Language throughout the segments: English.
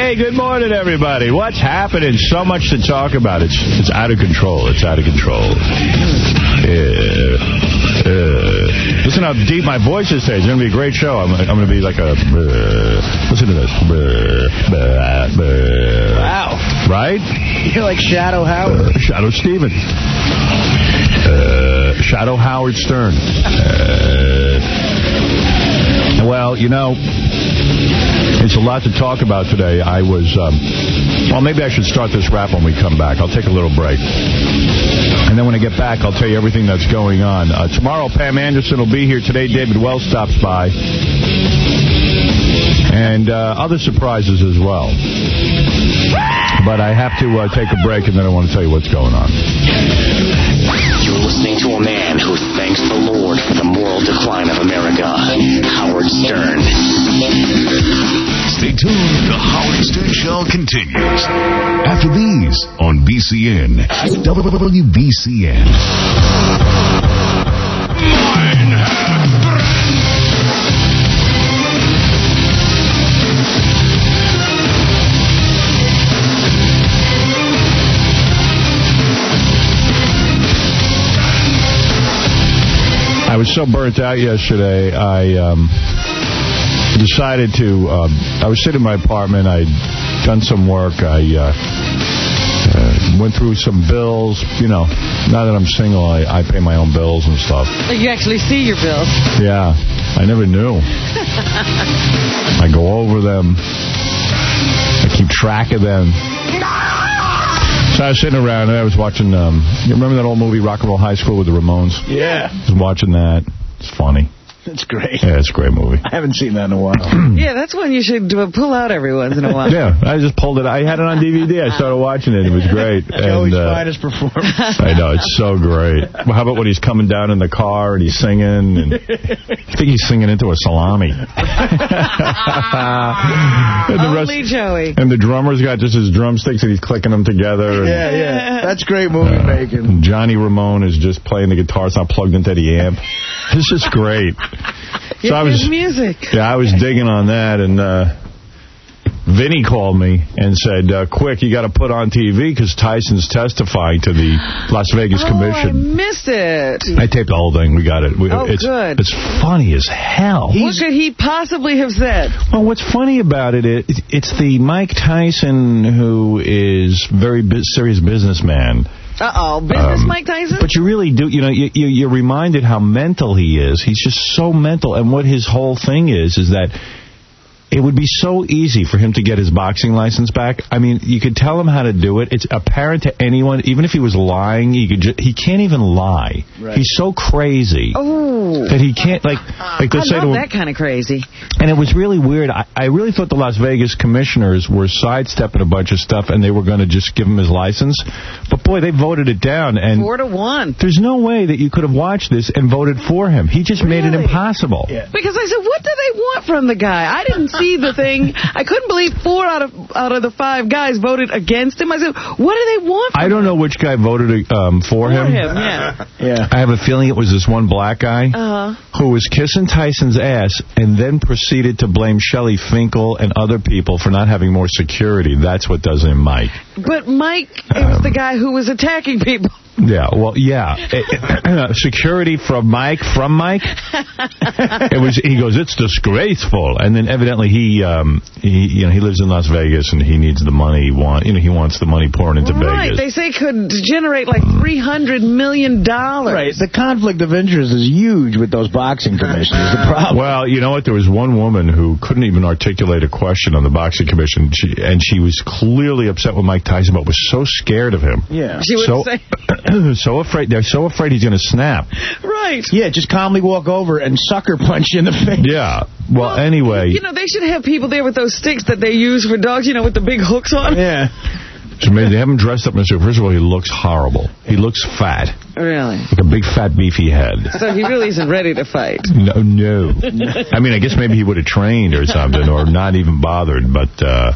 Hey, good morning, everybody. What's happening? So much to talk about. It's out of control. It's out of control. Listen how deep my voice is today. It's going to be a great show. I'm going to be like a... listen to this. Wow. Right? You're like Shadow Howard. Shadow Stevens. Shadow Howard Stern. Well, you know, it's a lot to talk about today. I was, well, maybe I should start this rap when we come back. I'll take a little break. And then when I get back, I'll tell you everything that's going on. Tomorrow, Pam Anderson will be here. Today, David Wells stops by. And other surprises as well. But I have to take a break, and then I want to tell you what's going on. You're listening to a man who thanks the Lord for the moral decline of America, Howard Stern. Stay tuned. The Howard Stern Show continues after these on BCN. WBCN. I was so burnt out yesterday, I decided to, I was sitting in my apartment, I'd done some work, I went through some bills, you know, now that I'm single, I pay my own bills and stuff. You actually see your bills. Yeah, I never knew. I go over them, I keep track of them. So I was sitting around and I was watching, you remember that old movie, Rock and Roll High School with the Ramones? Yeah. I was watching that. It's funny. It's great. Yeah, it's a great movie. I haven't seen that in a while. Yeah, that's one you should pull out every once in a while. Yeah, I just pulled it. I had it on DVD. I started watching it. It was great. Joey's finest performance. I know, it's so great. Well, how about when he's coming down in the car and he's singing? And I think he's singing into a salami. Only Joey. And the drummer's got just his drumsticks and he's clicking them together. Yeah. That's great movie making. Johnny Ramone is just playing the guitar. It's not plugged into the amp. This is great. So I was music. Yeah, I was digging on that, and Vinny called me and said, quick, you got to put on TV because Tyson's testifying to the Las Vegas Commission. I missed it. I taped the whole thing. We got it. Good. It's funny as hell. What could he possibly have said? Well, what's funny about it, it's the Mike Tyson who is very serious businessman. Business Mike Tyson? But you really do, you know, you're reminded how mental he is. He's just so mental. And what his whole thing is that it would be so easy for him to get his boxing license back. I mean, you could tell him how to do it. It's apparent to anyone, even if he was lying, he can't even lie. Right. He's so crazy that he can't, like let's say to him, that kind of crazy. And it was really weird. I really thought the Las Vegas commissioners were sidestepping a bunch of stuff and they were going to just give him his license. But boy, they voted it down. And 4-1. There's no way that you could have watched this and voted for him. He just made it impossible. Yeah. Because I said, what do they want from the guy? I didn't see the thing. I couldn't believe 4 out of the 5 guys voted against him. I said, what do they want from him? I don't know which guy voted for him. Yeah. I have a feeling it was this one black guy who was kissing Tyson's ass and then proceeded to blame Shelley Finkel and other people for not having more security. That's what does him, Mike. But Mike was the guy who was attacking people. Yeah, well, yeah. Security from Mike. He goes, it's disgraceful. And then evidently he lives in Las Vegas and he needs the money he wants the money pouring into Vegas. Right, they say it could generate like $300 million. Right, the conflict of interest is huge with those boxing commissioners. The problem. Well, you know what? There was one woman who couldn't even articulate a question on the boxing commission, and she was clearly upset with Mike Tyson, but was so scared of him. Yeah. She would say... so afraid. They're so afraid he's going to snap. Right. Yeah, just calmly walk over and sucker punch you in the face. Yeah. Well, anyway. You know, they should have people there with those sticks that they use for dogs, you know, with the big hooks on. Yeah. They have him dressed up in a suit. First of all, he looks horrible. He looks fat. Really? Like a big, fat, beefy head. So he really isn't ready to fight. No. I mean, I guess maybe he would have trained or something, or not even bothered, but...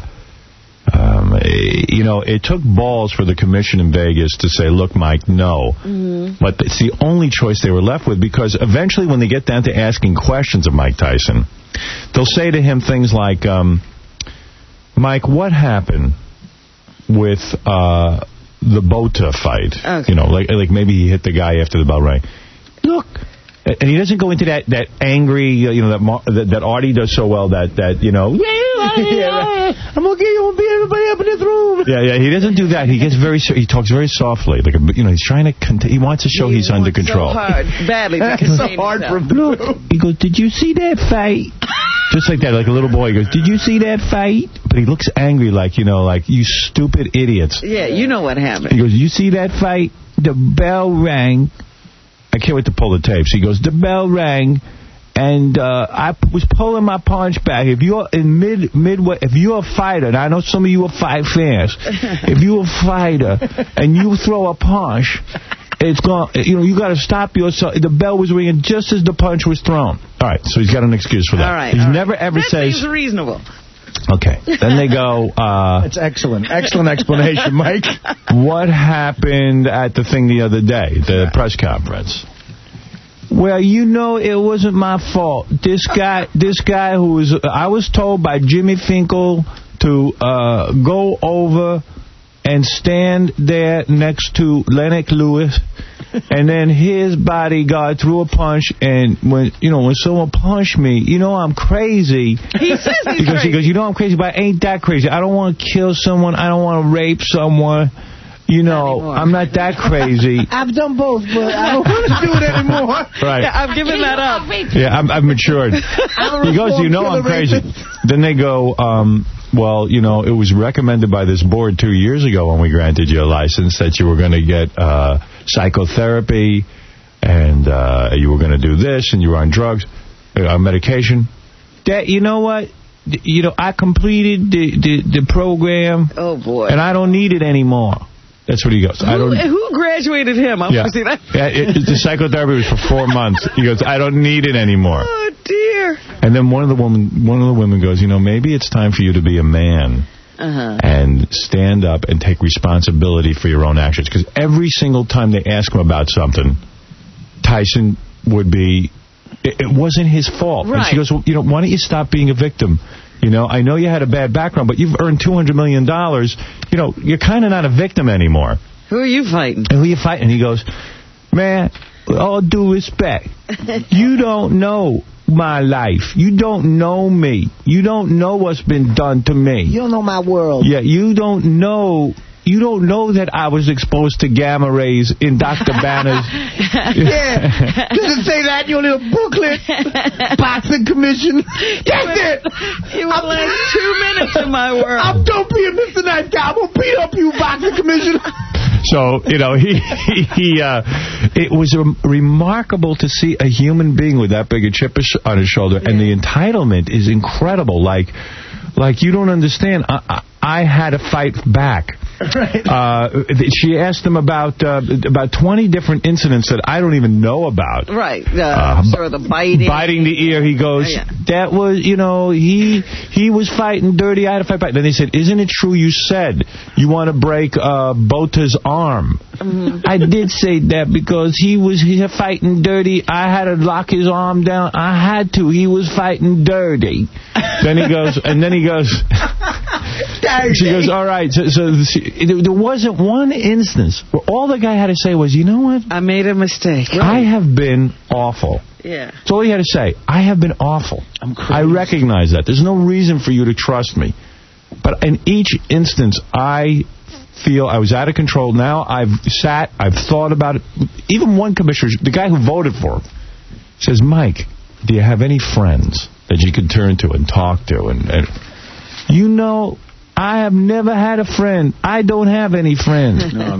it took balls for the commission in Vegas to say, look, Mike, no. Mm-hmm. But it's the only choice they were left with, because eventually when they get down to asking questions of Mike Tyson, they'll say to him things like, Mike, what happened with the Bota fight? Okay. You know, like maybe he hit the guy after the bell rang. Look, and he doesn't go into that angry, you know, that Artie does so well, that you know, I'm gonna get you, beat everybody up in this room. Yeah, he doesn't do that. He gets he talks very softly, like you know, he's trying to he wants to show he's under control. So hard, badly to contain himself. Look, he goes, did you see that fight? Just like that, like a little boy. He goes, did you see that fight? But he looks angry, like, you know, like, you stupid idiots. Yeah, you know what happened. He goes, you see that fight? The bell rang. I can't wait to pull the tapes. He goes, the bell rang, and I was pulling my punch back. If you're in midway, if you're a fighter, and I know some of you are fight fans, if you're a fighter and you throw a punch, it's going, you know, you got to stop yourself. The bell was ringing just as the punch was thrown. All right, so he's got an excuse for that. All right. He never ever says. That seems reasonable. Okay. Then they go. That's excellent. Excellent explanation, Mike. What happened at the thing the other day, the press conference? Well, you know, it wasn't my fault. This guy who was, I was told by Jimmy Finkel to go over and stand there next to Lennox Lewis, and then his bodyguard threw a punch, and when someone punched me, you know I'm crazy. He says he's crazy. He goes, you know I'm crazy, but I ain't that crazy. I don't want to kill someone. I don't want to rape someone. You know, I'm not that crazy. I've done both, but I don't want to do it anymore. Right. Yeah, I've given that up. Yeah, I've matured. He goes, you know I'm crazy. Then they go, well, you know, it was recommended by this board 2 years ago when we granted you a license that you were going to get psychotherapy and you were going to do this and you were on drugs, medication. That, you know what? You know, I completed the program. Oh, boy. And I don't need it anymore. That's what he goes. Who graduated him? I want to see that. Yeah, the psychotherapy was for 4 months. He goes, I don't need it anymore. Oh, dear. And then one of the women goes, you know, maybe it's time for you to be a man and stand up and take responsibility for your own actions. Because every single time they ask him about something, Tyson would be, it wasn't his fault. Right. And she goes, well, you know, why don't you stop being a victim? You know, I know you had a bad background, but you've earned $200 million. You know, you're kind of not a victim anymore. Who are you fighting? And who are you fighting? And he goes, man, with all due respect, you don't know my life. You don't know me. You don't know what's been done to me. You don't know my world. Yeah, you don't know that I was exposed to gamma rays in Dr. Banner's... Yeah. Doesn't say that in your little booklet. Boxing commission. That's it. You were like 2 minutes in my world. I'm don't be a Mr. Nice Guy. I'm going to beat up you, boxing commission. So, you know, it was remarkable to see a human being with that big a chip on his shoulder, and the entitlement is incredible. Like you don't understand. I had to fight back. Right. She asked him about 20 different incidents that I don't even know about. Right. Sort of the biting. Biting the ear. He goes, that was, you know, he was fighting dirty. I had to fight back. Then they said, isn't it true you said you want to break Bota's arm? Mm-hmm. I did say that because he was fighting dirty. I had to lock his arm down. I had to. He was fighting dirty. Then he goes, she goes, all right. So there wasn't one instance where all the guy had to say was, you know what? I made a mistake. I have been awful. Yeah. That's all he had to say. I have been awful. I'm crazy. I recognize that. There's no reason for you to trust me. But in each instance, I feel I was out of control. Now I've thought about it. Even one commissioner, the guy who voted for him, says, Mike, do you have any friends that you can turn to and talk to? And you know, I have never had a friend. I don't have any friends. No,